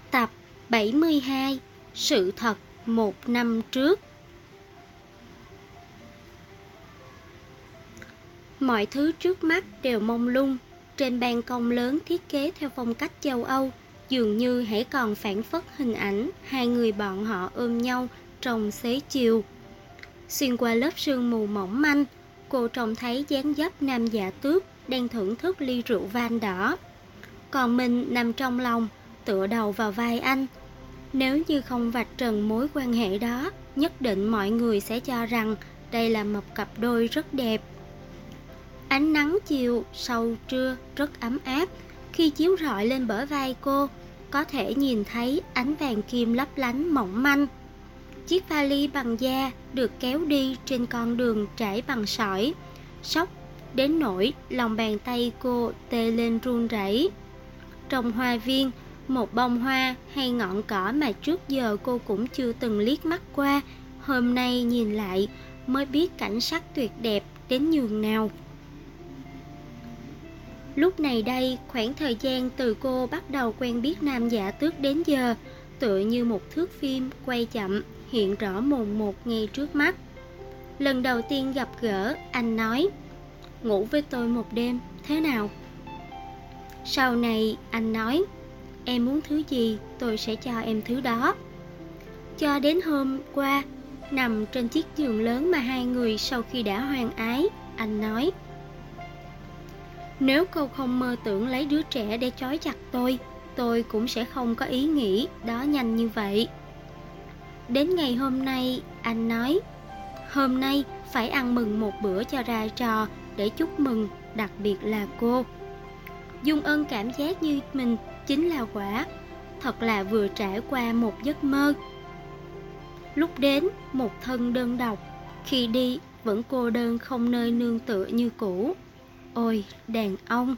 Tập 72. Sự thật 1 năm trước. Mọi thứ trước mắt đều mông lung. Trên ban công lớn thiết kế theo phong cách châu Âu, dường như hãy còn phảng phất hình ảnh hai người bọn họ ôm nhau trong xế chiều. Xuyên qua lớp sương mù mỏng manh, cô trông thấy dáng dấp Nam Dạ Tước đang thưởng thức ly rượu vang đỏ. Còn mình nằm trong lòng, tựa đầu vào vai anh. Nếu như không vạch trần mối quan hệ đó, nhất định mọi người sẽ cho rằng đây là một cặp đôi rất đẹp. Ánh nắng chiều sau trưa rất ấm áp. Khi chiếu rọi lên bờ vai cô, có thể nhìn thấy ánh vàng kim lấp lánh mỏng manh. Chiếc vali bằng da được kéo đi trên con đường trải bằng sỏi. Sốc đến nỗi lòng bàn tay cô tê lên run rẩy. Trong hoa viên, một bông hoa hay ngọn cỏ mà trước giờ cô cũng chưa từng liếc mắt qua, hôm nay nhìn lại mới biết cảnh sắc tuyệt đẹp đến nhường nào. Lúc này đây, khoảng thời gian từ cô bắt đầu quen biết Nam Dạ Tước đến giờ, tựa như một thước phim quay chậm, hiện rõ mồn một ngay trước mắt. Lần đầu tiên gặp gỡ, anh nói: "Ngủ với tôi một đêm, thế nào?" Sau này, anh nói: "Em muốn thứ gì, tôi sẽ cho em thứ đó." Cho đến hôm qua, nằm trên chiếc giường lớn mà hai người sau khi đã hoan ái, anh nói: "Nếu cô không mơ tưởng lấy đứa trẻ để trói chặt tôi cũng sẽ không có ý nghĩ đó nhanh như vậy." Đến ngày hôm nay, anh nói: "Hôm nay phải ăn mừng một bữa cho ra trò để chúc mừng, đặc biệt là cô." Dung Ân cảm giác như mình chính là quả, thật là vừa trải qua một giấc mơ. Lúc đến, một thân đơn độc, khi đi vẫn cô đơn không nơi nương tựa như cũ. Ôi, đàn ông!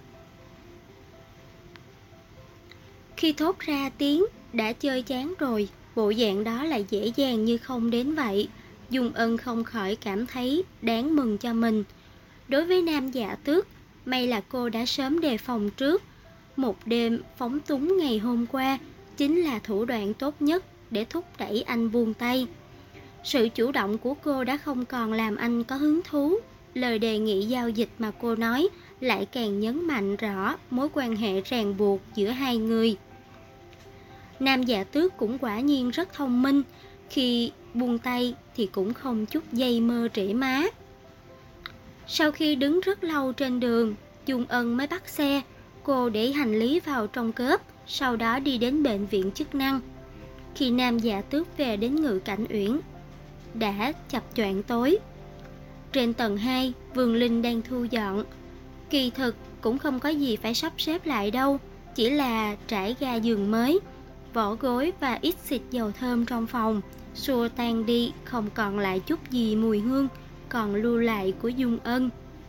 Khi thốt ra tiếng đã chơi chán rồi, bộ dạng đó lại dễ dàng như không đến vậy. Dung Ân không khỏi cảm thấy đáng mừng cho mình. Đối với Nam Dạ Tước, may là cô đã sớm đề phòng trước. Một đêm phóng túng ngày hôm qua chính là thủ đoạn tốt nhất để thúc đẩy anh buông tay. Sự chủ động của cô đã không còn làm anh có hứng thú. Lời đề nghị giao dịch mà cô nói lại càng nhấn mạnh rõ mối quan hệ ràng buộc giữa hai người. Nam Dạ Tước cũng quả nhiên rất thông minh, khi buông tay thì cũng không chút dây mơ trễ má. Sau khi đứng rất lâu trên đường, Dung Ân mới bắt xe. Cô để hành lý vào trong cốp, sau đó đi đến bệnh viện chức năng. Khi Nam Dạ Tước về đến Ngự Cảnh Uyển, đã chập choạng tối. Trên tầng 2, Vườn Linh đang thu dọn. Kỳ thực cũng không có gì phải sắp xếp lại đâu, chỉ là trải ga giường mới, vỏ gối và ít xịt dầu thơm trong phòng, xua tan đi không còn lại chút gì mùi hương còn lưu lại của Dung Ân.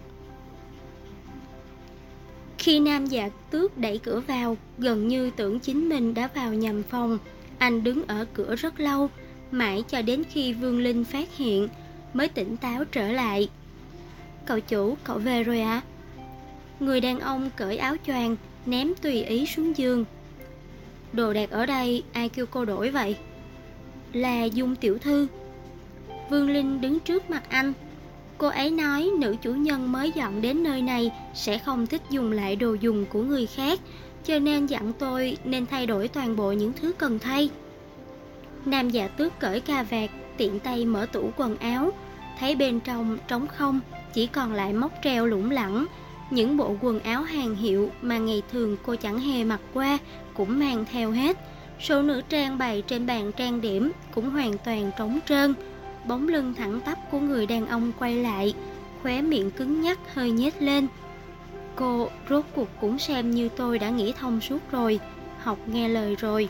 Khi Nam Dạ Tước đẩy cửa vào, gần như tưởng chính mình đã vào nhầm phòng. Anh đứng ở cửa rất lâu, mãi cho đến khi Vương Linh phát hiện mới tỉnh táo trở lại. "Cậu chủ, cậu về rồi ạ?" Người đàn ông cởi áo choàng ném tùy ý xuống giường. "Đồ đạc ở đây ai kêu cô đổi vậy?" "Là Dung tiểu thư." Vương Linh đứng trước mặt anh. Cô ấy nói nữ chủ nhân mới dọn đến nơi này sẽ không thích dùng lại đồ dùng của người khác, cho nên dặn tôi nên thay đổi toàn bộ những thứ cần thay. Nam Dạ Tước cởi cà vạt, tiện tay mở tủ quần áo, thấy bên trong trống không, chỉ còn lại móc treo lủng lẳng. Những bộ quần áo hàng hiệu mà ngày thường cô chẳng hề mặc qua cũng mang theo hết. Số nữ trang bày trên bàn trang điểm cũng hoàn toàn trống trơn. Bóng lưng thẳng tắp của người đàn ông quay lại, khóe miệng cứng nhắc hơi nhếch lên. Cô rốt cuộc cũng xem như tôi đã nghĩ thông suốt rồi, học nghe lời rồi.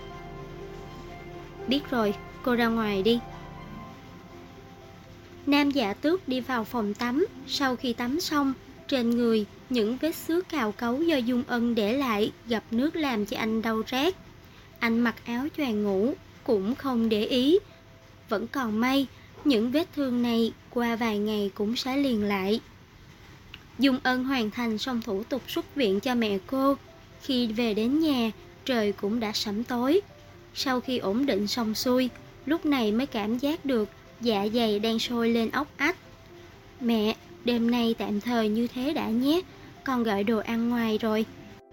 "Biết rồi, cô ra ngoài đi." Nam Dạ Tước đi vào phòng tắm. Sau khi tắm xong, trên người những vết xước cào cấu do Dung Ân để lại gặp nước làm cho anh đau rát. Anh mặc áo choàng ngủ cũng không để ý. Vẫn còn may, những vết thương này qua vài ngày cũng sẽ liền lại. Dung Ân hoàn thành xong thủ tục xuất viện cho mẹ cô. Khi về đến nhà, trời cũng đã sẫm tối. Sau khi ổn định xong xuôi, lúc này mới cảm giác được dạ dày đang sôi lên ốc ách. Mẹ, đêm nay tạm thời như thế đã nhé, con gọi đồ ăn ngoài rồi.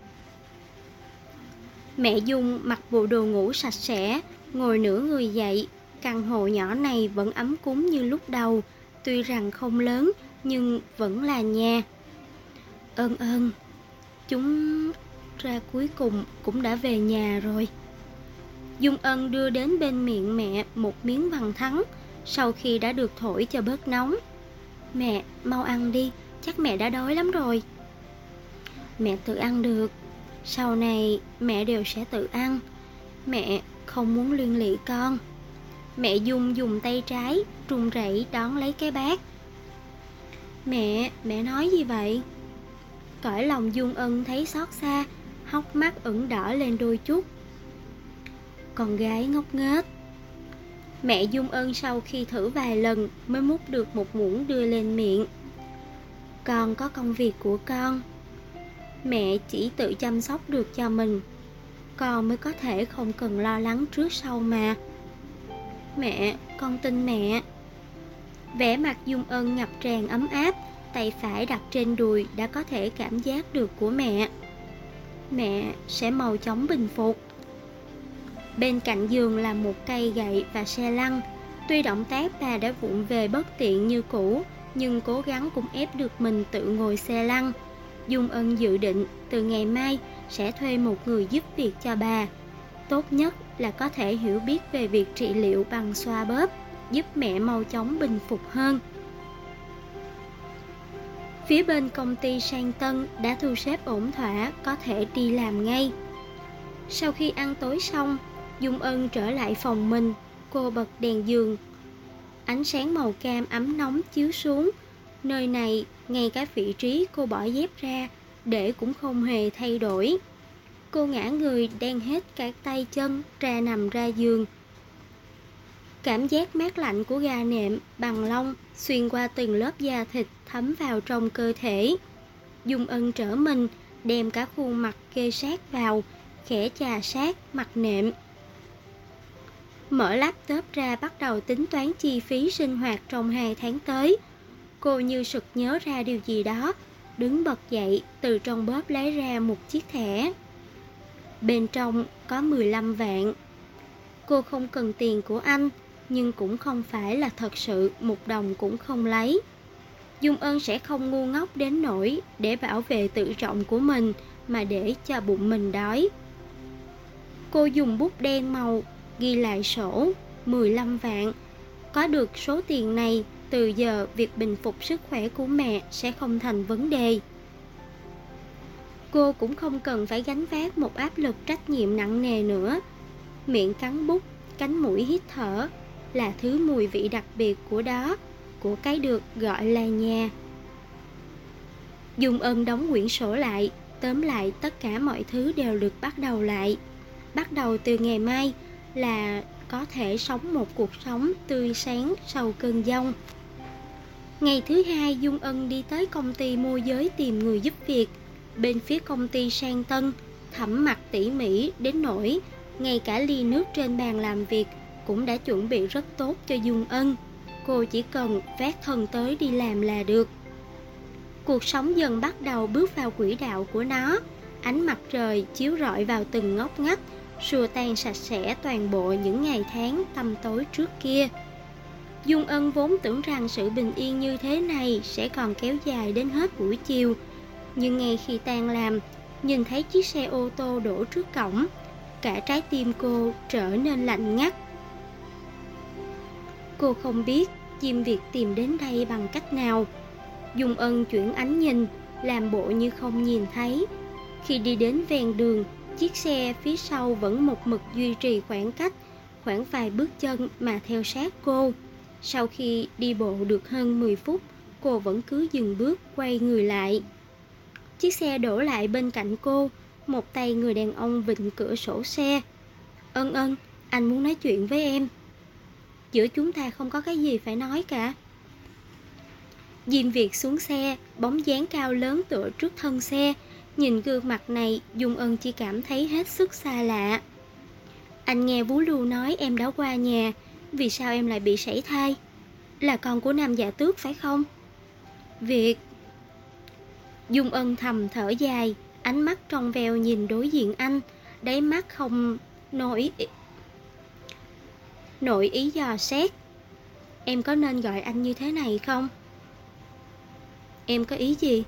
Mẹ Dung mặc bộ đồ ngủ sạch sẽ, ngồi nửa người dậy. Căn hộ nhỏ này vẫn ấm cúng như lúc đầu, tuy rằng không lớn nhưng vẫn là nhà. Ơn ơn, chúng ra cuối cùng cũng đã về nhà rồi. Dung Ân đưa đến bên miệng mẹ một miếng vằn thắng, sau khi đã được thổi cho bớt nóng. Mẹ, mau ăn đi, chắc mẹ đã đói lắm rồi. Mẹ tự ăn được, sau này mẹ đều sẽ tự ăn. Mẹ không muốn liên lụy con. Mẹ Dung dùng tay trái run rẩy đón lấy cái bát. Mẹ nói gì vậy? Cõi lòng Dung Ân thấy xót xa, hốc mắt ửng đỏ lên đôi chút. Con gái ngốc nghếch. Mẹ Dung Ân sau khi thử vài lần mới múc được một muỗng đưa lên miệng. Con có công việc của con. Mẹ chỉ tự chăm sóc được cho mình, con mới có thể không cần lo lắng trước sau mà. Mẹ, con tin mẹ. Vẻ mặt Dung Ân ngập tràn ấm áp, tay phải đặt trên đùi đã có thể cảm giác được của mẹ. Mẹ sẽ mau chóng bình phục. Bên cạnh giường là một cây gậy và xe lăn. Tuy động tác bà đã vụng về bất tiện như cũ, nhưng cố gắng cũng ép được mình tự ngồi xe lăn. Dung Ân dự định từ ngày mai sẽ thuê một người giúp việc cho bà. Tốt nhất là có thể hiểu biết về việc trị liệu bằng xoa bóp, giúp mẹ mau chóng bình phục hơn. Phía bên công ty Sang Tân đã thu xếp ổn thỏa, có thể đi làm ngay. Sau khi ăn tối xong, Dung Ân trở lại phòng mình. Cô bật đèn giường. Ánh sáng màu cam ấm nóng chiếu xuống. Nơi này, ngay cả vị trí cô bỏ dép ra để cũng không hề thay đổi. Cô ngã người đan hết cả tay chân ra nằm ra giường. Cảm giác mát lạnh của ga nệm bằng lông xuyên qua từng lớp da thịt thấm vào trong cơ thể. Dung Ân trở mình, đem cả khuôn mặt kê sát vào, khẽ chà sát mặt nệm. Mở laptop ra bắt đầu tính toán chi phí sinh hoạt trong 2 tháng tới. Cô như sực nhớ ra điều gì đó, đứng bật dậy, từ trong bóp lấy ra một chiếc thẻ. Bên trong có 15 vạn. Cô không cần tiền của anh, nhưng cũng không phải là thật sự một đồng cũng không lấy. Dung Ân sẽ không ngu ngốc đến nỗi để bảo vệ tự trọng của mình mà để cho bụng mình đói. Cô dùng bút đen màu ghi lại sổ 15 vạn. Có được số tiền này, từ giờ việc bình phục sức khỏe của mẹ sẽ không thành vấn đề. Cô cũng không cần phải gánh vác một áp lực trách nhiệm nặng nề nữa. Miệng cắn bút, cánh mũi hít thở là thứ mùi vị đặc biệt của đó, của cái được gọi là nhà. Dung Ân đóng quyển sổ lại, tóm lại tất cả mọi thứ đều được bắt đầu lại. Bắt đầu từ ngày mai là có thể sống một cuộc sống tươi sáng sau cơn giông. Ngày thứ hai, Dung Ân đi tới công ty môi giới tìm người giúp việc. Bên phía công ty Sang Tân thẩm mặt tỉ mỉ đến nỗi ngay cả ly nước trên bàn làm việc cũng đã chuẩn bị rất tốt cho Dung Ân. Cô chỉ cần vác thân tới đi làm là được. Cuộc sống dần bắt đầu bước vào quỹ đạo của nó. Ánh mặt trời chiếu rọi vào từng ngóc ngách, xua tan sạch sẽ toàn bộ những ngày tháng tăm tối trước kia. Dung Ân vốn tưởng rằng sự bình yên như thế này sẽ còn kéo dài đến hết buổi chiều. Nhưng ngay khi tan làm, nhìn thấy chiếc xe ô tô đổ trước cổng, cả trái tim cô trở nên lạnh ngắt. Cô không biết Diêm Việt tìm đến đây bằng cách nào. Dung Ân chuyển ánh nhìn, làm bộ như không nhìn thấy. Khi đi đến ven đường, chiếc xe phía sau vẫn một mực duy trì khoảng cách, khoảng vài bước chân mà theo sát cô. Sau khi đi bộ được hơn 10 phút, cô vẫn cứ dừng bước quay người lại. Chiếc xe đổ lại bên cạnh cô, một tay người đàn ông vịn cửa sổ xe. Ân Ân, anh muốn nói chuyện với em. Giữa chúng ta không có cái gì phải nói cả. Diêm Việt xuống xe, bóng dáng cao lớn tựa trước thân xe, Nhìn gương mặt này, Dung Ân chỉ cảm thấy hết sức xa lạ. Anh nghe Vú Lưu nói em đã qua nhà, vì sao em lại bị sảy thai? Là con của Nam Dạ Tước phải không? Việc... Dung Ân thầm thở dài, ánh mắt trong veo nhìn đối diện anh, đáy mắt không nổi ý dò xét. Em có nên gọi anh như thế này không? Em có ý gì?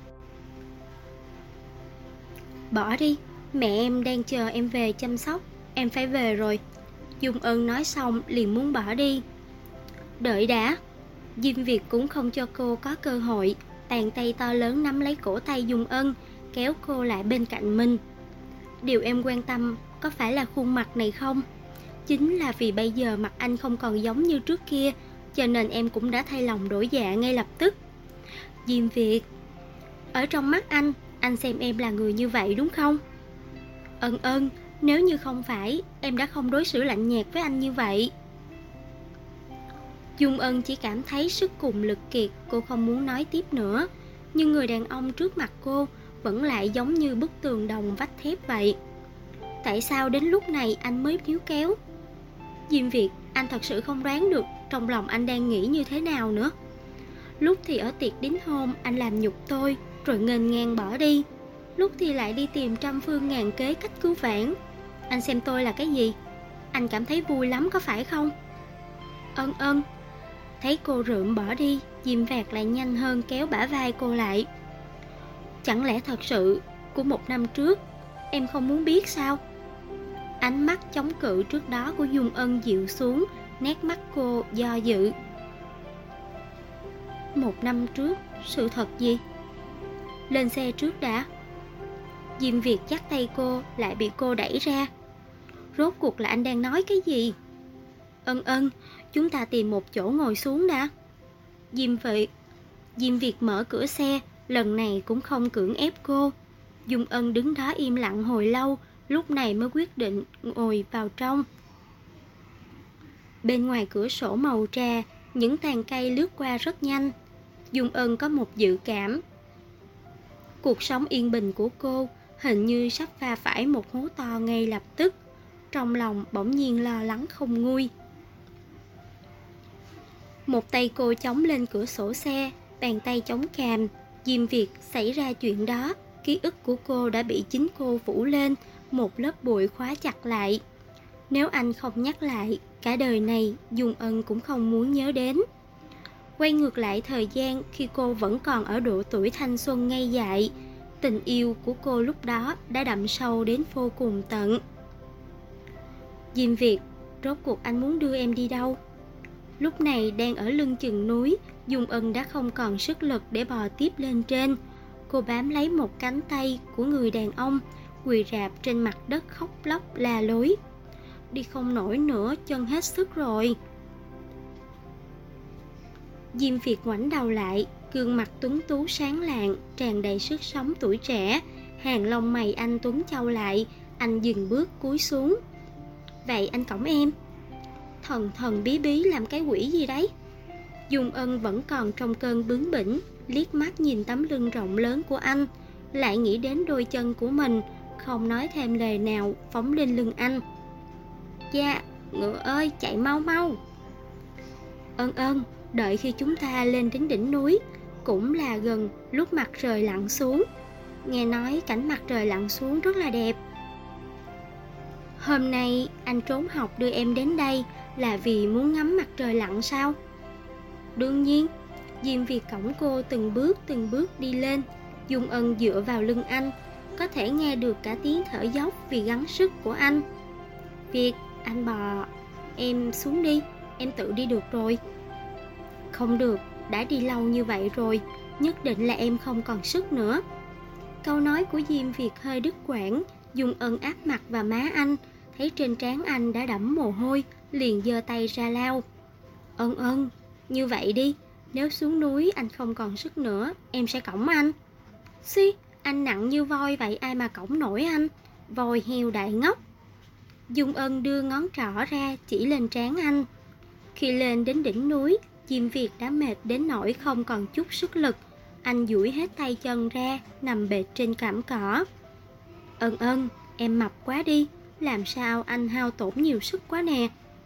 Bỏ đi, mẹ em đang chờ em về chăm sóc, em phải về rồi. Dung Ân nói xong liền muốn bỏ đi. Đợi đã. Diêm Việt cũng không cho cô có cơ hội, bàn tay to lớn nắm lấy cổ tay Dung Ân, kéo cô lại bên cạnh mình. Điều em quan tâm có phải là khuôn mặt này không? Chính là vì bây giờ mặt anh không còn giống như trước kia, cho nên em cũng đã thay lòng đổi dạ ngay lập tức. Diêm Việt, ở trong mắt anh xem em là người như vậy đúng không? Ân, nếu như không phải, em đã không đối xử lạnh nhạt với anh như vậy. Dung Ân chỉ cảm thấy sức cùng lực kiệt, cô không muốn nói tiếp nữa. Nhưng người đàn ông trước mặt cô vẫn lại giống như bức tường đồng vách thép vậy. Tại sao đến lúc này anh mới níu kéo? Diêm Việt, anh thật sự không đoán được trong lòng anh đang nghĩ như thế nào nữa. Lúc thì ở tiệc đính hôn anh làm nhục tôi, rồi nghênh ngang bỏ đi. Lúc thì lại đi tìm trăm phương ngàn kế cách cứu vãn. Anh xem tôi là cái gì? Anh cảm thấy vui lắm có phải không? Ân. Thấy cô rượm bỏ đi, Diêm Vạc lại nhanh hơn kéo bả vai cô lại. Chẳng lẽ thật sự của 1 năm trước em không muốn biết sao? Ánh mắt chống cự trước đó của Dung Ân dịu xuống, nét mắt cô do dự. 1 năm trước, sự thật gì? Lên xe trước đã. Diêm Việt dắt tay cô, lại bị cô đẩy ra. Rốt cuộc là anh đang nói cái gì? Ân, chúng ta tìm một chỗ ngồi xuống đã. Diêm Việt mở cửa xe, lần này cũng không cưỡng ép cô. Dung Ân đứng đó im lặng hồi lâu, lúc này mới quyết định ngồi vào trong. Bên ngoài cửa sổ màu trà, những tàn cây lướt qua rất nhanh. Dung Ân có một dự cảm. Cuộc sống yên bình của cô hình như sắp va phải một hố to ngay lập tức. Trong lòng bỗng nhiên lo lắng không nguôi. Một tay cô chống lên cửa sổ xe, bàn tay chống cằm. Diêm Việt xảy ra chuyện đó, ký ức của cô đã bị chính cô phủ lên, một lớp bụi khóa chặt lại. Nếu anh không nhắc lại, cả đời này Dung Ân cũng không muốn nhớ đến. Quay ngược lại thời gian khi cô vẫn còn ở độ tuổi thanh xuân ngây dại, tình yêu của cô lúc đó đã đậm sâu đến vô cùng tận. Diêm Việt, rốt cuộc anh muốn đưa em đi đâu? Lúc này đang ở lưng chừng núi, Dung Ân đã không còn sức lực để bò tiếp lên trên. Cô bám lấy một cánh tay của người đàn ông, quỳ rạp trên mặt đất khóc lóc la lối. Đi không nổi nữa, chân hết sức rồi. Diêm Việt ngoảnh đầu lại, gương mặt tuấn tú sáng lạng, tràn đầy sức sống tuổi trẻ. Hàng lông mày anh tuấn chau lại, anh dừng bước cúi xuống. Vậy anh cõng em. Thần bí bí làm cái quỷ gì đấy? Dung Ân vẫn còn trong cơn bướng bỉnh, liếc mắt nhìn tấm lưng rộng lớn của anh, lại nghĩ đến đôi chân của mình, không nói thêm lời nào, phóng lên lưng anh. Dạ, ngựa ơi, chạy mau mau. Ân, đợi khi chúng ta lên đến đỉnh núi, cũng là gần lúc mặt trời lặn xuống. Nghe nói cảnh mặt trời lặn xuống rất là đẹp. Hôm nay anh trốn học đưa em đến đây là vì muốn ngắm mặt trời lặn sao? Đương nhiên. Diêm Việt cõng cô từng bước đi lên. Dung Ân dựa vào lưng anh, có thể nghe được cả tiếng thở dốc vì gắng sức của anh. Việt, anh bò em xuống đi, em tự đi được rồi. Không được, đã đi lâu như vậy rồi, nhất định là em không còn sức nữa. Câu nói của Diêm Việt hơi đứt quãng. Dung Ân áp mặt vào má anh, thấy trên trán anh đã đẫm mồ hôi, liền giơ tay ra lau. Ân, như vậy đi, nếu xuống núi anh không còn sức nữa, em sẽ cõng anh. Xí, anh nặng như voi vậy ai mà cõng nổi anh, voi heo đại ngốc. Dung Ân đưa ngón trỏ ra chỉ lên trán anh. Khi lên đến đỉnh núi, Diêm Việt đã mệt đến nỗi không còn chút sức lực. Anh duỗi hết tay chân ra, nằm bệt trên cảm cỏ. Ân Ân, em mập quá đi, làm sao anh hao tổn nhiều sức quá nè.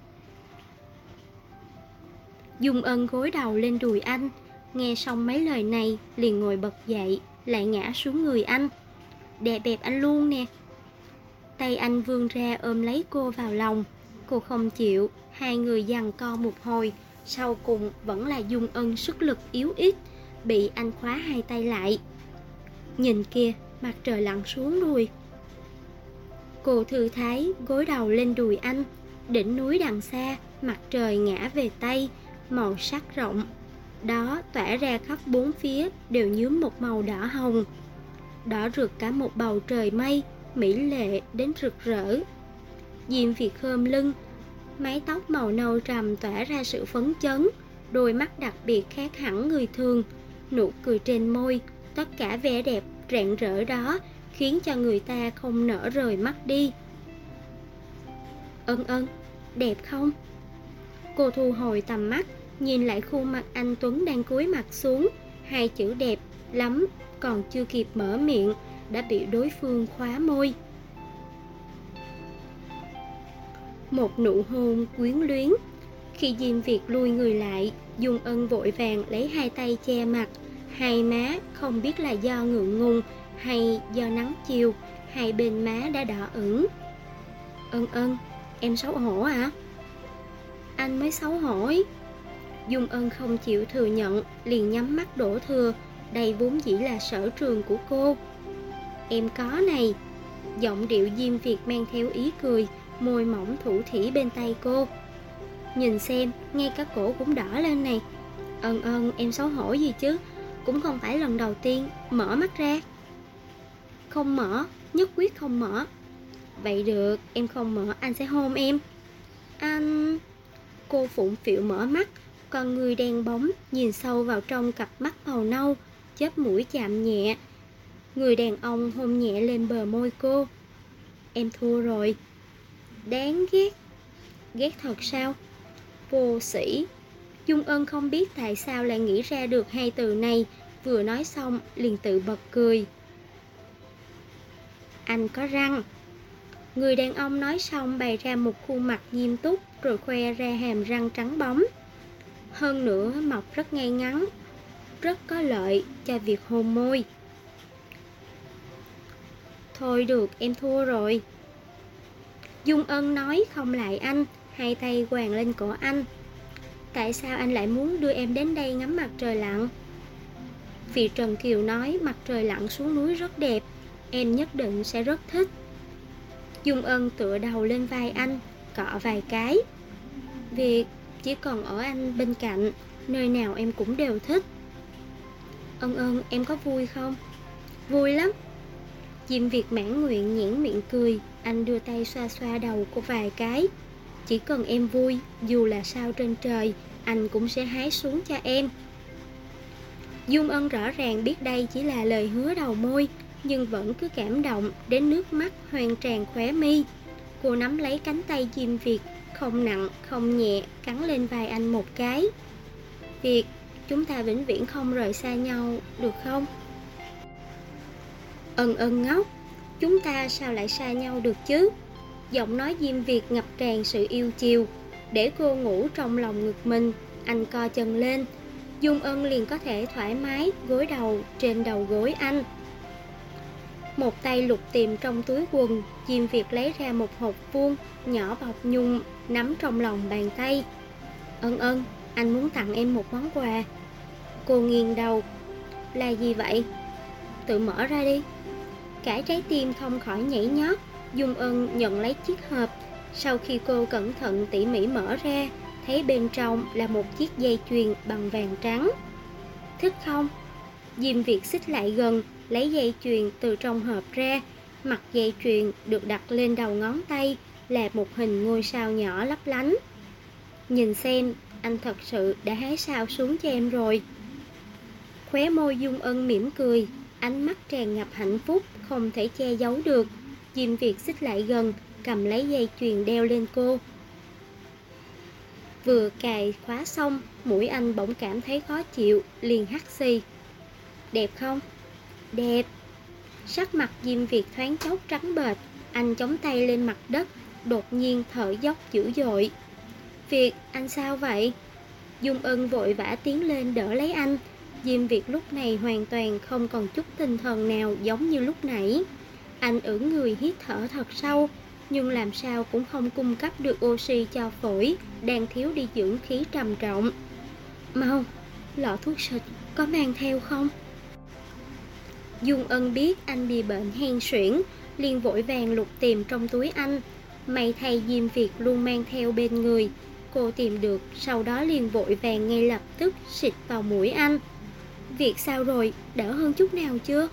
Dung Ân gối đầu lên đùi anh, nghe xong mấy lời này liền ngồi bật dậy, lại ngã xuống người anh. Đè bẹp anh luôn nè. Tay anh vươn ra ôm lấy cô vào lòng. Cô không chịu, hai người giằng co một hồi, sau cùng vẫn là Dung Ân sức lực yếu ít, bị anh khóa hai tay lại. Nhìn kìa, mặt trời lặn xuống rồi. Cô thư thái gối đầu lên đùi anh. Đỉnh núi đằng xa, mặt trời ngã về Tây, màu sắc rộng. Đó tỏa ra khắp bốn phía đều nhuốm một màu đỏ hồng. Đỏ rực cả một bầu trời mây, mỹ lệ đến rực rỡ. Diêm Việt khom lưng, mái tóc màu nâu trầm tỏa ra sự phấn chấn, đôi mắt đặc biệt khác hẳn người thường, nụ cười trên môi, tất cả vẻ đẹp rạng rỡ đó khiến cho người ta không nỡ rời mắt đi. Ân Ân, đẹp không? Cô thu hồi tầm mắt, nhìn lại khuôn mặt anh Tuấn đang cúi mặt xuống, hai chữ đẹp lắm còn chưa kịp mở miệng đã bị đối phương khóa môi. Một nụ hôn quyến luyến. Khi Diêm Việt lui người lại, Dung Ân vội vàng lấy hai tay che mặt, hai má không biết là do ngượng ngùng hay do nắng chiều, hai bên má đã đỏ ửng. Ân Ân, em xấu hổ à? Anh mới xấu hổ. Dung Ân không chịu thừa nhận, liền nhắm mắt đổ thừa, đây vốn dĩ là sở trường của cô. Em có này. Giọng điệu Diêm Việt mang theo ý cười, môi mỏng thủ thỉ bên tay cô. Nhìn xem, ngay cả cổ cũng đỏ lên này. Ân Ân, em xấu hổ gì chứ, cũng không phải lần đầu tiên, mở mắt ra. Không mở, nhất quyết không mở. Vậy được, em không mở, anh sẽ hôn em. Anh... Cô phụng phịu mở mắt, con người đen bóng nhìn sâu vào trong cặp mắt màu nâu, chớp mũi chạm nhẹ. Người đàn ông hôn nhẹ lên bờ môi cô. Em thua rồi. Đáng ghét. Ghét thật sao? Vô sĩ. Dung Ân không biết tại sao lại nghĩ ra được hai từ này, vừa nói xong liền tự bật cười. Anh có răng. Người đàn ông nói xong bày ra một khuôn mặt nghiêm túc, rồi khoe ra hàm răng trắng bóng. Hơn nữa mọc rất ngay ngắn, rất có lợi cho việc hôn môi. Thôi được, em thua rồi. Dung Ân nói không lại anh, hai tay quàng lên cổ anh. Tại sao anh lại muốn đưa em đến đây ngắm mặt trời lặn? Vì Trần Kiều nói mặt trời lặn xuống núi rất đẹp, em nhất định sẽ rất thích. Dung Ân tựa đầu lên vai anh, cọ vài cái. Việc chỉ cần ở anh bên cạnh, nơi nào em cũng đều thích. Ân Ân, em có vui không? Vui lắm. Diêm Việt mãn nguyện nhẽn miệng cười, anh đưa tay xoa xoa đầu cô vài cái. Chỉ cần em vui, dù là sao trên trời, anh cũng sẽ hái xuống cho em. Dung Ân rõ ràng biết đây chỉ là lời hứa đầu môi, nhưng vẫn cứ cảm động đến nước mắt hoang tràn khóe mi. Cô nắm lấy cánh tay Diêm Việt, không nặng không nhẹ cắn lên vai anh một cái. Việt, chúng ta vĩnh viễn không rời xa nhau, được không? Ân Ân ngốc, chúng ta sao lại xa nhau được chứ? Giọng nói Diêm Việt ngập tràn sự yêu chiều. Để cô ngủ trong lòng ngực mình, anh co chân lên, Dung Ân liền có thể thoải mái gối đầu trên đầu gối anh. Một tay lục tìm trong túi quần, Diêm Việt lấy ra một hộp vuông nhỏ bọc nhung, nắm trong lòng bàn tay. Ân Ân, anh muốn tặng em một món quà. Cô nghiêng đầu. Là gì vậy? Tự mở ra đi. Cả trái tim không khỏi nhảy nhót. Dung Ân nhận lấy chiếc hộp. Sau khi cô cẩn thận tỉ mỉ mở ra, thấy bên trong là một chiếc dây chuyền bằng vàng trắng. Thích không? Diêm Việt xích lại gần, lấy dây chuyền từ trong hộp ra. Mặt dây chuyền được đặt lên đầu ngón tay là một hình ngôi sao nhỏ lấp lánh. Nhìn xem, anh thật sự đã hái sao xuống cho em rồi. Khóe môi Dung Ân mỉm cười, ánh mắt tràn ngập hạnh phúc không thể che giấu được. Diêm Việt xích lại gần, cầm lấy dây chuyền đeo lên cô. Vừa cài khóa xong, mũi anh bỗng cảm thấy khó chịu, liền hắt xì. Đẹp không? Đẹp. Sắc mặt Diêm Việt thoáng chốc trắng bệch, anh chống tay lên mặt đất, đột nhiên thở dốc dữ dội. Việt, anh sao vậy? Dung Ân vội vã tiến lên đỡ lấy anh. Diêm Việt lúc này hoàn toàn không còn chút tinh thần nào giống như lúc nãy. Anh ưỡn người hít thở thật sâu, nhưng làm sao cũng không cung cấp được oxy cho phổi, đang thiếu đi dưỡng khí trầm trọng. Mau, lọ thuốc xịt có mang theo không? Dung Ân biết anh bị bệnh hen suyễn, liền vội vàng lục tìm trong túi anh. May thay Diêm Việt luôn mang theo bên người. Cô tìm được, sau đó liền vội vàng ngay lập tức xịt vào mũi anh. Việt sao rồi, đỡ hơn chút nào chưa?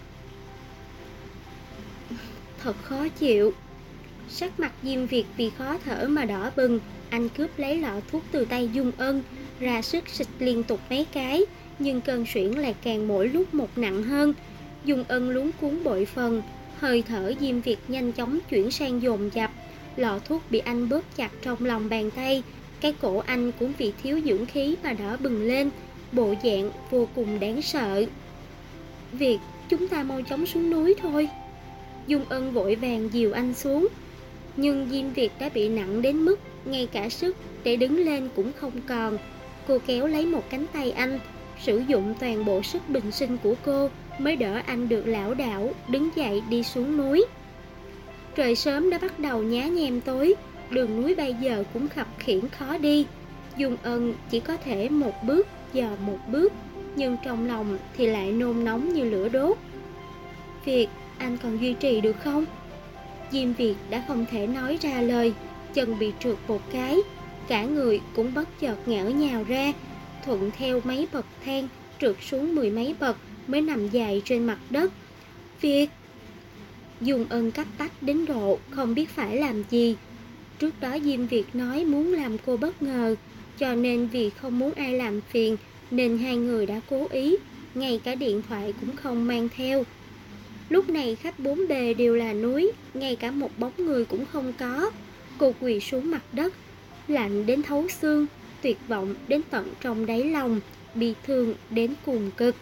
Thật khó chịu. Sắc mặt Diêm Việt vì khó thở mà đỏ bừng. Anh cướp lấy lọ thuốc từ tay Dung Ân, ra sức xịt liên tục mấy cái, nhưng cơn suyễn lại càng mỗi lúc một nặng hơn. Dung Ân luống cuống bội phần, hơi thở Diêm Việt nhanh chóng chuyển sang dồn dập. Lọ thuốc bị anh bóp chặt trong lòng bàn tay, cái cổ anh cũng vì thiếu dưỡng khí mà đỏ bừng lên, bộ dạng vô cùng đáng sợ. Việt, chúng ta mau chóng xuống núi thôi. Dung Ân vội vàng dìu anh xuống, nhưng Diêm Việt đã bị nặng đến mức ngay cả sức để đứng lên cũng không còn. Cô kéo lấy một cánh tay anh, sử dụng toàn bộ sức bình sinh của cô mới đỡ anh được lảo đảo đứng dậy đi xuống núi. Trời sớm đã bắt đầu nhá nhem tối, đường núi bây giờ cũng khập khiễng khó đi. Dung Ân chỉ có thể một bước dò một bước, nhưng trong lòng thì lại nôn nóng như lửa đốt. Việt, anh còn duy trì được không? Diêm Việt đã không thể nói ra lời, chân bị trượt một cái, cả người cũng bất chợt ngã nhào ra, thuận theo mấy bậc thang trượt xuống mười mấy bậc mới nằm dài trên mặt đất. Việt! Dung Ân cấp bách đến độ không biết phải làm gì. Trước đó Diêm Việt nói muốn làm cô bất ngờ, cho nên vì không muốn ai làm phiền nên hai người đã cố ý, ngay cả điện thoại cũng không mang theo. Lúc này khắp bốn bề đều là núi, ngay cả một bóng người cũng không có. Cô quỳ xuống mặt đất, lạnh đến thấu xương, tuyệt vọng đến tận trong đáy lòng, bi thương đến cùng cực.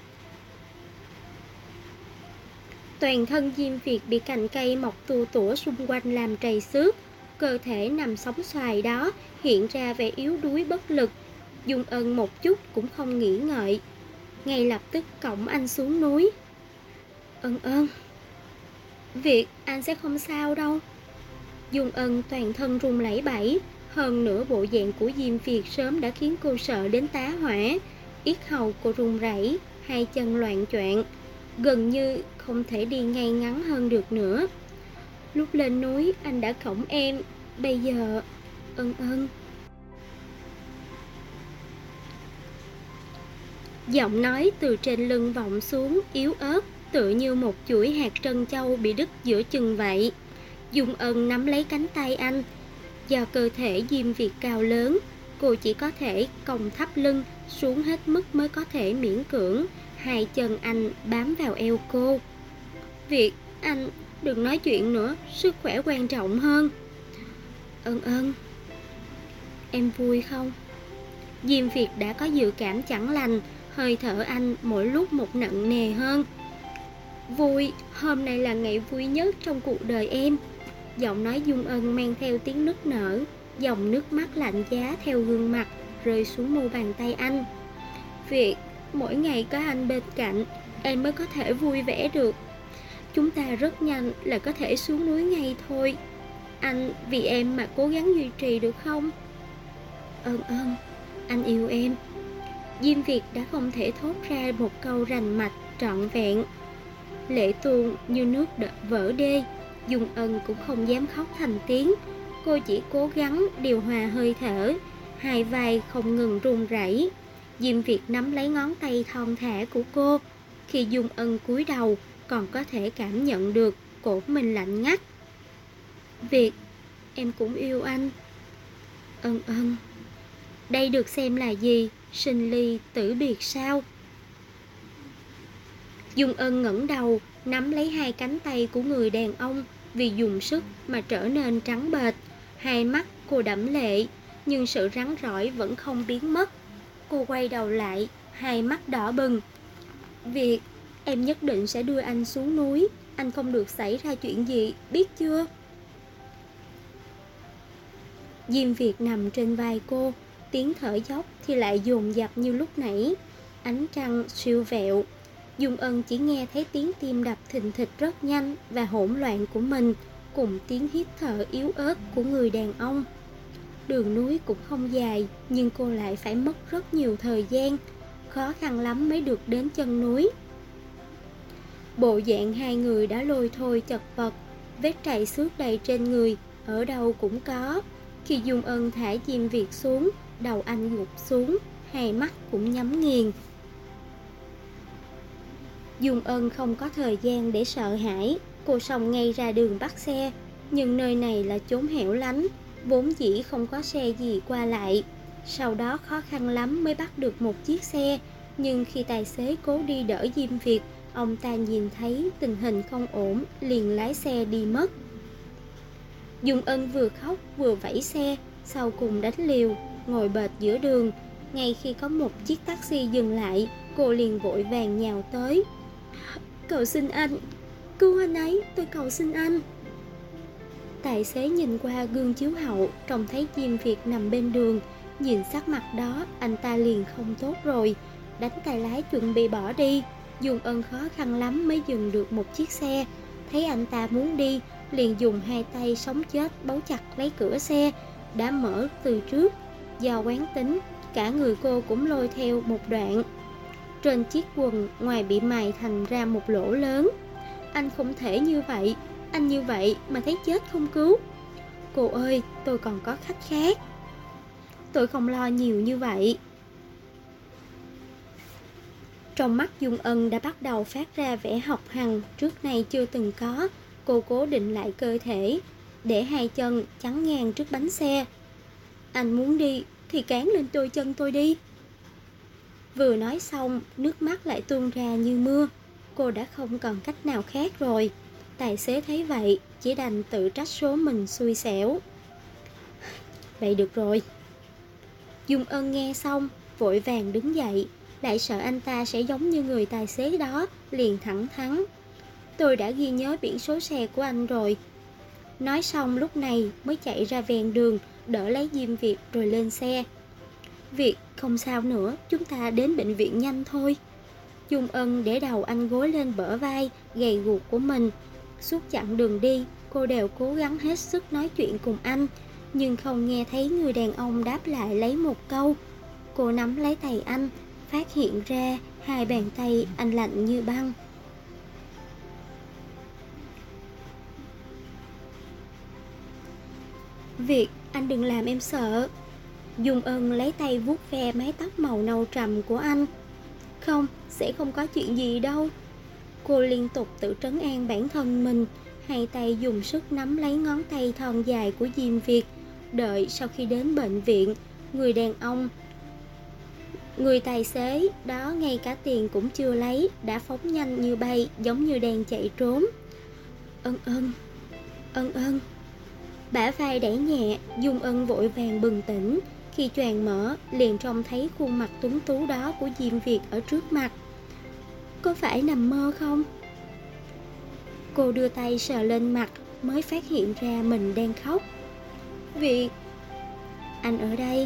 Toàn thân Diêm Việt bị cành cây mọc tua tủa xung quanh làm trầy xước, cơ thể nằm sóng xoài đó hiện ra vẻ yếu đuối bất lực. Dung Ân một chút cũng không nghĩ ngợi, ngay lập tức cõng anh xuống núi. Ân, Việt, anh sẽ không sao đâu. Dung Ân toàn thân run lẩy bẩy, hơn nữa bộ dạng của Diêm Việt sớm đã khiến cô sợ đến tá hỏa. Yết hầu cô run rẩy, hai chân loạng choạng, gần như không thể đi ngay ngắn hơn được nữa. Lúc lên núi anh đã cõng em, bây giờ... Ân. Giọng nói từ trên lưng vọng xuống yếu ớt, tựa như một chuỗi hạt trân châu bị đứt giữa chừng vậy. Dung Ân nắm lấy cánh tay anh. Do cơ thể Diêm Việt cao lớn, cô chỉ có thể còng thấp lưng xuống hết mức mới có thể miễn cưỡng. Hai chân anh bám vào eo cô. Việt, anh đừng nói chuyện nữa, sức khỏe quan trọng hơn. Ân. Em vui không? Diêm Việt đã có dự cảm chẳng lành, hơi thở anh mỗi lúc một nặng nề hơn. Vui, hôm nay là ngày vui nhất trong cuộc đời em. Giọng nói Dung Ân mang theo tiếng nức nở, dòng nước mắt lạnh giá theo gương mặt rơi xuống mu bàn tay anh. Việt, mỗi ngày có anh bên cạnh, em mới có thể vui vẻ được. Chúng ta rất nhanh là có thể xuống núi ngay thôi. Anh vì em mà cố gắng duy trì được không? Ân, anh yêu em. Diêm Việt đã không thể thốt ra một câu rành mạch trọn vẹn. Lệ tuôn như nước vỡ đê. Dung Ân cũng không dám khóc thành tiếng. Cô chỉ cố gắng điều hòa hơi thở, hai vai không ngừng run rẩy. Diêm Việt nắm lấy ngón tay thon thả của cô. Khi Dung Ân cúi đầu, còn có thể cảm nhận được cổ mình lạnh ngắt. Việt, em cũng yêu anh. Ân. Đây được xem là gì? Sinh ly tử biệt sao? Dung Ân ngẩng đầu, nắm lấy hai cánh tay của người đàn ông, vì dùng sức mà trở nên trắng bệch. Hai mắt cô đẫm lệ, nhưng sự rắn rỏi vẫn không biến mất. Cô quay đầu lại, hai mắt đỏ bừng. Việc, em nhất định sẽ đưa anh xuống núi, anh không được xảy ra chuyện gì, biết chưa? Diêm Việt nằm trên vai cô, tiếng thở dốc thì lại dồn dập như lúc nãy. Ánh trăng siêu vẹo. Dung Ân chỉ nghe thấy tiếng tim đập thình thịch rất nhanh và hỗn loạn của mình, cùng tiếng hít thở yếu ớt của người đàn ông. Đường núi cũng không dài, nhưng cô lại phải mất rất nhiều thời gian, khó khăn lắm mới được đến chân núi. Bộ dạng hai người đã lôi thôi chật vật, vết trầy xước đầy trên người, ở đâu cũng có. Khi Dung Ân thả Diêm Việt xuống, đầu anh gục xuống, hai mắt cũng nhắm nghiền. Dung Ân không có thời gian để sợ hãi, cô xông ngay ra đường bắt xe. Nhưng nơi này là chốn hẻo lánh, vốn dĩ không có xe gì qua lại. Sau đó khó khăn lắm mới bắt được một chiếc xe. Nhưng khi tài xế cố đi đỡ Diêm Việt, ông ta nhìn thấy tình hình không ổn, liền lái xe đi mất. Dung Ân vừa khóc vừa vẫy xe, sau cùng đánh liều, ngồi bệt giữa đường. Ngay khi có một chiếc taxi dừng lại, cô liền vội vàng nhào tới. Cầu xin anh, cứu anh ấy, tôi cầu xin anh. Tài xế nhìn qua gương chiếu hậu, trông thấy Diêm Việt nằm bên đường. Nhìn sắc mặt đó, anh ta liền không tốt rồi, đánh tay lái chuẩn bị bỏ đi. Dung Ân khó khăn lắm mới dừng được một chiếc xe. Thấy anh ta muốn đi, liền dùng hai tay sống chết bấu chặt lấy cửa xe đã mở từ trước. Do quán tính, cả người cô cũng lôi theo một đoạn. Trên chiếc quần ngoài bị mài thành ra một lỗ lớn. Anh không thể như vậy, anh như vậy mà thấy chết không cứu. Cô ơi, tôi còn có khách khác. Tôi không lo nhiều như vậy. Trong mắt Dung Ân đã bắt đầu phát ra vẻ học hành trước nay chưa từng có. Cô cố định lại cơ thể, để hai chân chắn ngang trước bánh xe. Anh muốn đi thì cán lên đôi chân tôi đi. Vừa nói xong, nước mắt lại tuôn ra như mưa. Cô đã không còn cách nào khác rồi. Tài xế thấy vậy, chỉ đành tự trách số mình xui xẻo. Vậy được rồi. Dung Ân nghe xong, vội vàng đứng dậy, lại sợ anh ta sẽ giống như người tài xế đó, liền thẳng thắn. Tôi đã ghi nhớ biển số xe của anh rồi. Nói xong lúc này mới chạy ra ven đường, đỡ lấy Diêm Việt rồi lên xe. Việt, không sao nữa, chúng ta đến bệnh viện nhanh thôi. Dung Ân để đầu anh gối lên bờ vai gầy guộc của mình. Suốt chặng đường đi, cô đều cố gắng hết sức nói chuyện cùng anh, nhưng không nghe thấy người đàn ông đáp lại lấy một câu. Cô nắm lấy tay anh, phát hiện ra hai bàn tay anh lạnh như băng. Việt, anh đừng làm em sợ. Dung Ân lấy tay vuốt ve mái tóc màu nâu trầm của anh. Không, sẽ không có chuyện gì đâu. Cô liên tục tự trấn an bản thân mình, hai tay dùng sức nắm lấy ngón tay thon dài của Diêm Việt. Đợi sau khi đến bệnh viện, người tài xế đó ngay cả tiền cũng chưa lấy, đã phóng nhanh như bay, giống như đang chạy trốn. Ân. Bả vai đẩy nhẹ, Dung Ân vội vàng bừng tỉnh. Khi choàng mở, liền trông thấy khuôn mặt tuấn tú đó của Diêm Việt ở trước mặt. Có phải nằm mơ không? Cô đưa tay sờ lên mặt, mới phát hiện ra mình đang khóc. Việt, anh ở đây.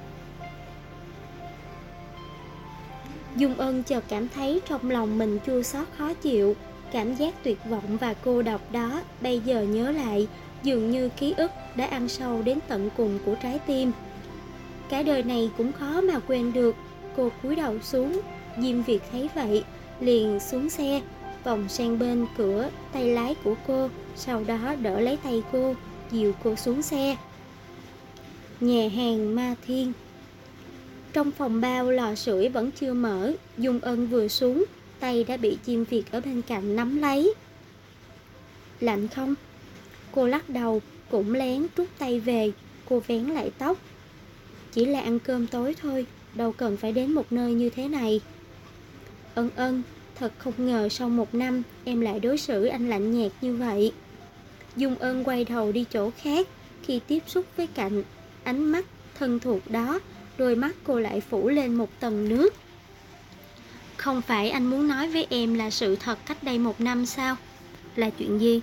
Dung Ân chợt cảm thấy trong lòng mình chua xót khó chịu. Cảm giác tuyệt vọng và cô độc đó bây giờ nhớ lại, dường như ký ức đã ăn sâu đến tận cùng của trái tim. Cả đời này cũng khó mà quên được. Cô cúi đầu xuống. Diêm Việt thấy vậy, liền xuống xe, vòng sang bên cửa tay lái của cô, sau đó đỡ lấy tay cô, dìu cô xuống xe. Nhà hàng Ma Thiên. Trong phòng bao lò sưởi vẫn chưa mở. Dung Ân vừa xuống, tay đã bị Diêm Việt ở bên cạnh nắm lấy. Lạnh không? Cô lắc đầu, cũng lén rút tay về. Cô vén lại tóc. Chỉ là ăn cơm tối thôi, đâu cần phải đến một nơi như thế này. Ân, thật không ngờ sau một năm em lại đối xử anh lạnh nhạt như vậy. Dung Ân quay đầu đi chỗ khác. Khi tiếp xúc với cạnh ánh mắt thân thuộc đó, đôi mắt cô lại phủ lên một tầng nước. Không phải anh muốn nói với em là sự thật cách đây 1 năm sao? Là chuyện gì?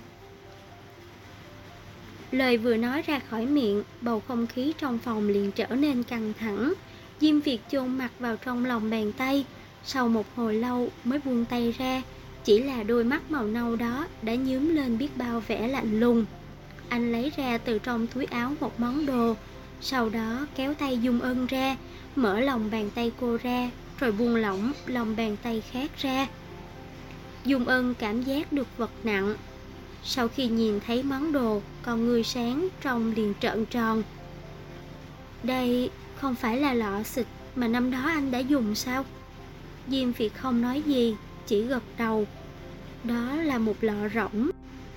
Lời vừa nói ra khỏi miệng, bầu không khí trong phòng liền trở nên căng thẳng. Diêm Việt chôn mặt vào trong lòng bàn tay, sau một hồi lâu mới buông tay ra. Chỉ là đôi mắt màu nâu đó đã nhuốm lên biết bao vẻ lạnh lùng. Anh lấy ra từ trong túi áo một món đồ, sau đó kéo tay Dung Ân ra, mở lòng bàn tay cô ra, rồi buông lỏng lòng bàn tay khác ra. Dung Ân cảm giác được vật nặng. Sau khi nhìn thấy món đồ, con người sáng trong liền trợn tròn. Đây không phải là lọ xịt mà năm đó anh đã dùng sao? Diêm Việt không nói gì, chỉ gật đầu. Đó là một lọ rỗng.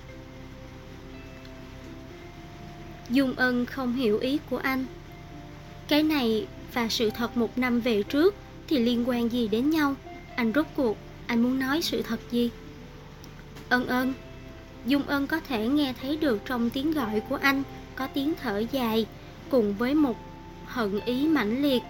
Dung Ân không hiểu ý của anh. Cái này và sự thật 1 năm về trước thì liên quan gì đến nhau? Anh rốt cuộc, anh muốn nói sự thật gì? Ân Ân. Dung Ân có thể nghe thấy được trong tiếng gọi của anh có tiếng thở dài cùng với một hận ý mãnh liệt.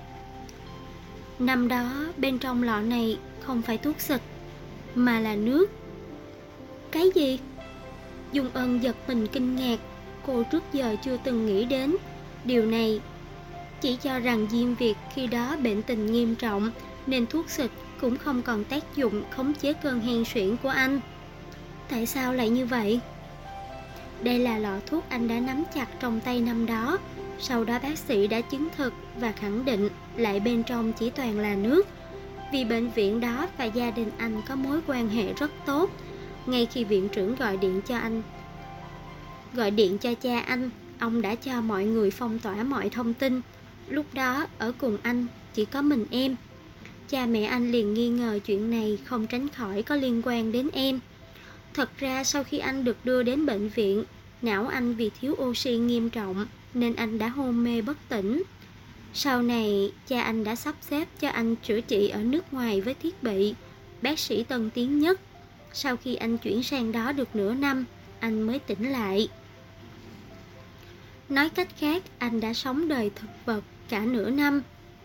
Năm đó bên trong lọ này không phải thuốc xịt mà là nước. Cái gì? Dung Ân giật mình kinh ngạc. Cô trước giờ chưa từng nghĩ đến điều này. Chỉ cho rằng Diêm Việt khi đó bệnh tình nghiêm trọng nên thuốc xịt cũng không còn tác dụng khống chế cơn hen suyễn của anh. Tại sao lại như vậy? Đây là lọ thuốc anh đã nắm chặt trong tay năm đó. Sau đó bác sĩ đã chứng thực và khẳng định lại bên trong chỉ toàn là nước. Vì bệnh viện đó và gia đình anh có mối quan hệ rất tốt. Ngay khi viện trưởng gọi điện cho cha anh, ông đã cho mọi người phong tỏa mọi thông tin. Lúc đó ở cùng anh chỉ có mình em. Cha mẹ anh liền nghi ngờ chuyện này không tránh khỏi có liên quan đến em. Thật ra sau khi anh được đưa đến bệnh viện, não anh vì thiếu oxy nghiêm trọng nên anh đã hôn mê bất tỉnh. Sau này, cha anh đã sắp xếp cho anh chữa trị ở nước ngoài với thiết bị, bác sĩ tân tiến nhất. Sau khi anh chuyển sang đó được nửa năm, anh mới tỉnh lại. Nói cách khác, anh đã sống đời thực vật cả nửa năm.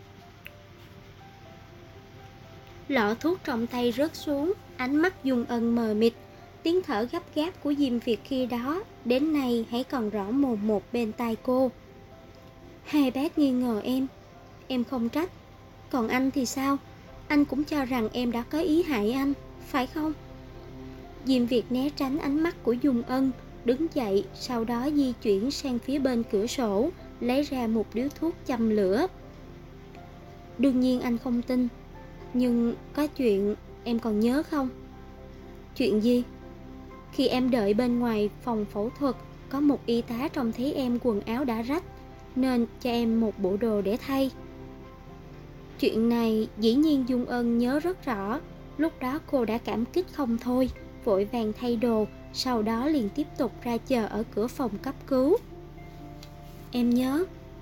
Lọ thuốc trong tay rớt xuống, ánh mắt Dung Ân mờ mịt. Tiếng thở gấp gáp của Diêm Việt khi đó đến nay hãy còn rõ mồn một bên tai cô. Hai bác nghi ngờ em không trách. Còn anh thì sao? Anh cũng cho rằng em đã có ý hại anh, phải không? Diêm Việt né tránh ánh mắt của Dung Ân, đứng dậy, sau đó di chuyển sang phía bên cửa sổ, lấy ra một điếu thuốc châm lửa. Đương nhiên anh không tin, nhưng có chuyện em còn nhớ không? Chuyện gì? Khi em đợi bên ngoài phòng phẫu thuật, có một y tá trông thấy em quần áo đã rách, nên cho em một bộ đồ để thay. Chuyện này dĩ nhiên Dung Ân nhớ rất rõ. Lúc đó cô đã cảm kích không thôi, vội vàng thay đồ, sau đó liền tiếp tục ra chờ ở cửa phòng cấp cứu. Em nhớ.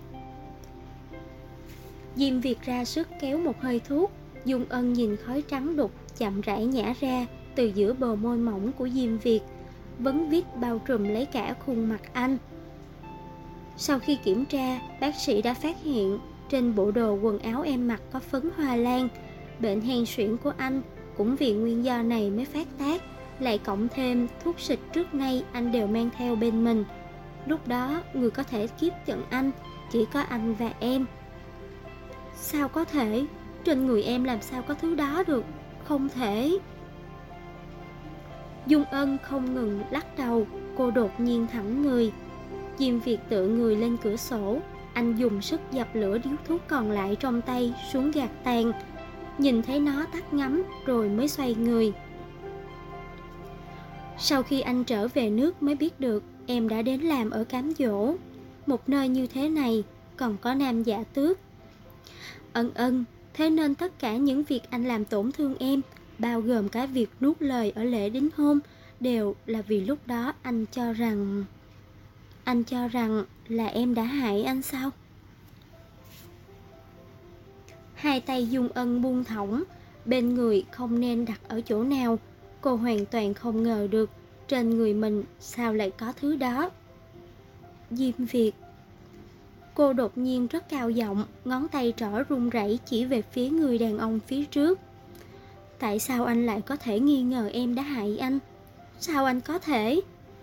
Diêm Việt ra sức kéo một hơi thuốc. Dung Ân nhìn khói trắng đục chậm rãi nhả ra từ giữa bờ môi mỏng của Diêm Việt, vấn vít bao trùm lấy cả khuôn mặt anh. Sau khi kiểm tra, bác sĩ đã phát hiện trên bộ đồ quần áo em mặc có phấn hoa lan. Bệnh hen suyễn của anh cũng vì nguyên do này mới phát tác, lại cộng thêm thuốc xịt trước nay anh đều mang theo bên mình. Lúc đó người có thể kiếp trận anh chỉ có anh và em. Sao có thể? Trên người em làm sao có thứ đó được? Không thể. Dung Ân không ngừng lắc đầu. Cô đột nhiên thẳng người. Diêm Việt tựa người lên cửa sổ. Anh dùng sức dập lửa điếu thuốc còn lại trong tay xuống gạt tàn. Nhìn thấy nó tắt ngấm rồi mới xoay người. Sau khi anh trở về nước mới biết được em đã đến làm ở Cám Dỗ, một nơi như thế này còn có nam giả tước. Ân, thế nên tất cả những việc anh làm tổn thương em, bao gồm cả việc nuốt lời ở lễ đính hôn, đều là vì lúc đó anh cho rằng là em đã hại anh sao? Hai tay Dung Ân buông thõng, bên người không nên đặt ở chỗ nào. Cô hoàn toàn không ngờ được trên người mình sao lại có thứ đó. Diêm Việt. Cô đột nhiên rất cao giọng, ngón tay trỏ run rẩy chỉ về phía người đàn ông phía trước. Tại sao anh lại có thể nghi ngờ em đã hại anh? Sao anh có thể?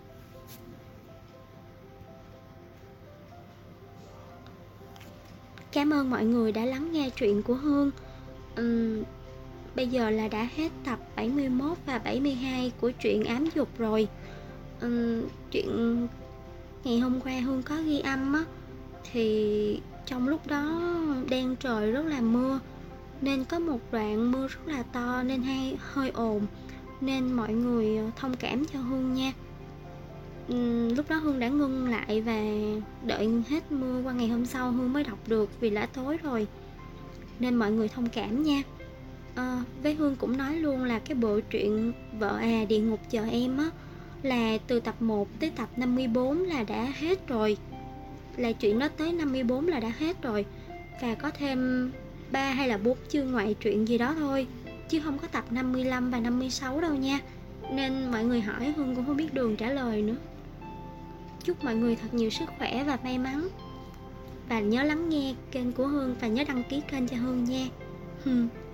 Cảm ơn mọi người đã lắng nghe chuyện của Hương. Bây giờ là đã hết tập 71 và 72 của truyện Ám Dục rồi. Chuyện ngày hôm qua Hương có ghi âm á, thì trong lúc đó đen trời rất là mưa, nên có một đoạn mưa rất là to nên hơi ồn, nên mọi người thông cảm cho Hương nha. Lúc đó Hương đã ngưng lại và đợi hết mưa qua ngày hôm sau Hương mới đọc được vì đã tối rồi, nên mọi người thông cảm nha. Với Hương cũng nói luôn là cái bộ truyện Vợ À Địa Ngục Chờ Em á, là từ tập 1 tới tập 54 là đã hết rồi. Là chuyện đó tới 54 là đã hết rồi. Và có thêm 3 hay là 4 chương ngoại truyện gì đó thôi, chứ không có tập 55 và 56 đâu nha. Nên mọi người hỏi Hương cũng không biết đường trả lời nữa. Chúc mọi người thật nhiều sức khỏe và may mắn. Và nhớ lắng nghe kênh của Hương và nhớ đăng ký kênh cho Hương nha.